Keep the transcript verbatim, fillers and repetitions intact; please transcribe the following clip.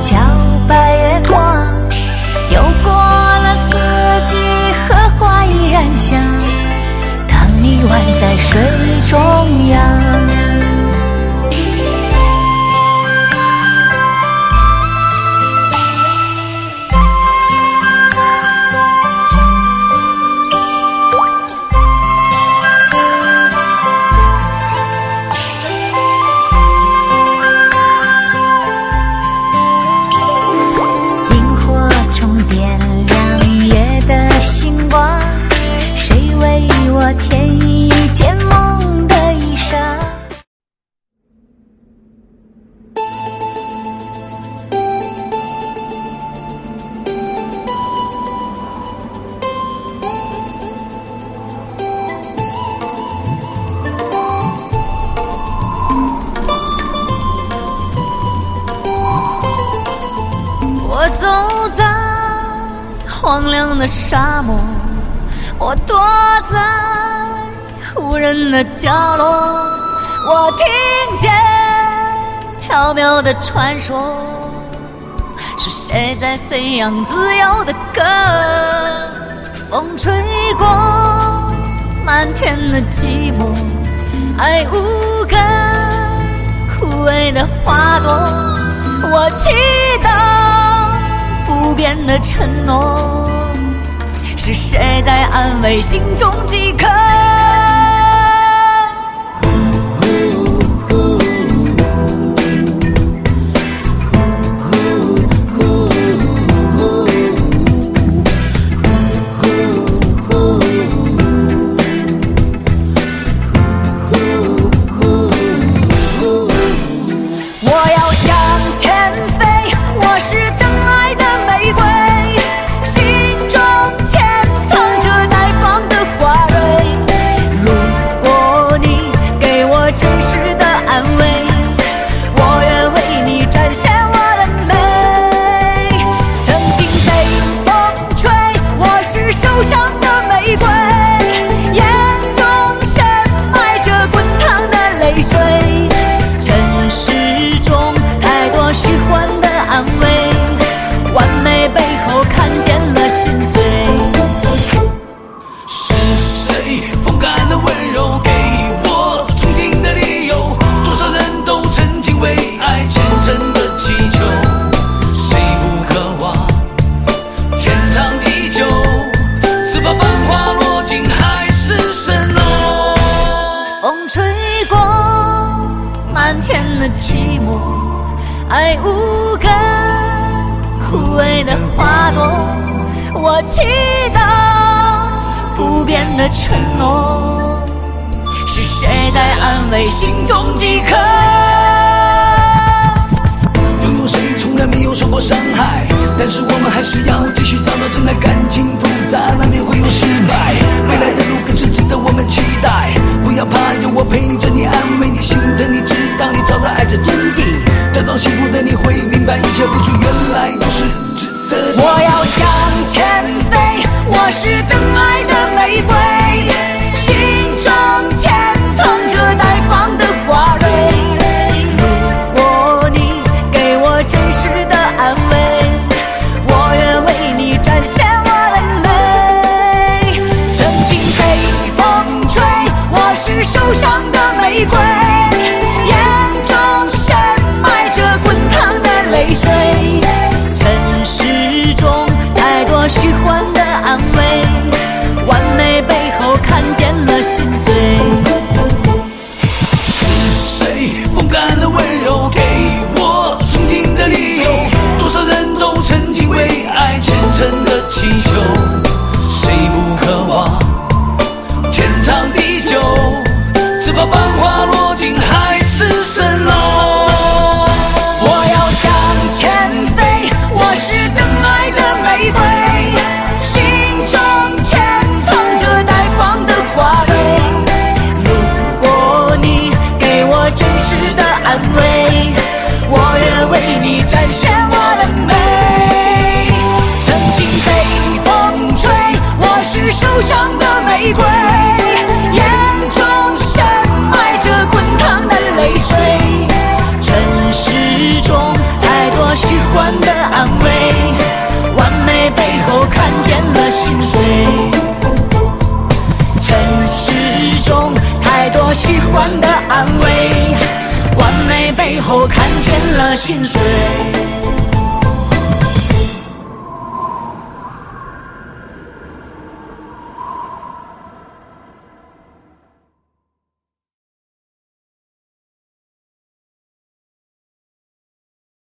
皎白月光，又过了四季，荷花依然香。当你宛在水中央。 我走在荒凉的沙漠，我躲在无人的角落，我听见飘渺的传说，是谁在飞扬自由的歌？风吹过漫天的寂寞，爱无根枯萎的花朵，我祈祷不变的承诺，是谁在安慰心中饥渴？我要向前飞，我是等爱的玫瑰，心中潜藏着待放的花蕊。如果你给我真实的安慰，我愿为你展现我的美。曾经被风吹，我是受伤的玫瑰，眼中深埋着滚烫的泪水。尘世中太多虚幻的安慰，完美背后看见了心碎。 是谁风干的温柔，给我憧憬的理由？多少人都曾经为爱虔诚的祈求，谁不渴望天长地久？只怕繁华落尽海市蜃楼。 风吹过漫天的寂寞，爱无根枯萎的花朵，我祈祷不变的承诺，是谁在安慰心中饥渴？ 拥有谁从来没有受过伤害，但是我们还是要继续找到真爱。感情复杂，难免会有失败，未来的路更是值得我们期待。不要怕，有我陪着你，安慰你，心疼你，直到你找到爱的真谛。得到幸福的你会明白，一切付出原来都是值得的。 我要向前飞，我是等爱的玫瑰，心中潜藏着待放的花蕊。如果你给我真实的安慰，我愿为你展现我的美。曾经被风吹，我是受伤的玫瑰，眼中深埋着滚烫的泪水。尘世中太多虚幻的安慰，完美背后看见了心碎。 是谁风干的温柔，给我憧憬的理由？多少人都曾经为爱虔诚的祈求，谁不渴望天长地久？只怕繁华落尽海市蜃楼。 我要向前飞，我是等爱的玫瑰，心中潜藏着待放的花蕊。如果你给我真实的安慰，我愿为你展现我的美。曾经被风吹，我是受伤的玫瑰，眼心碎。城市中太多虚幻的安慰，完美背后看见了心碎。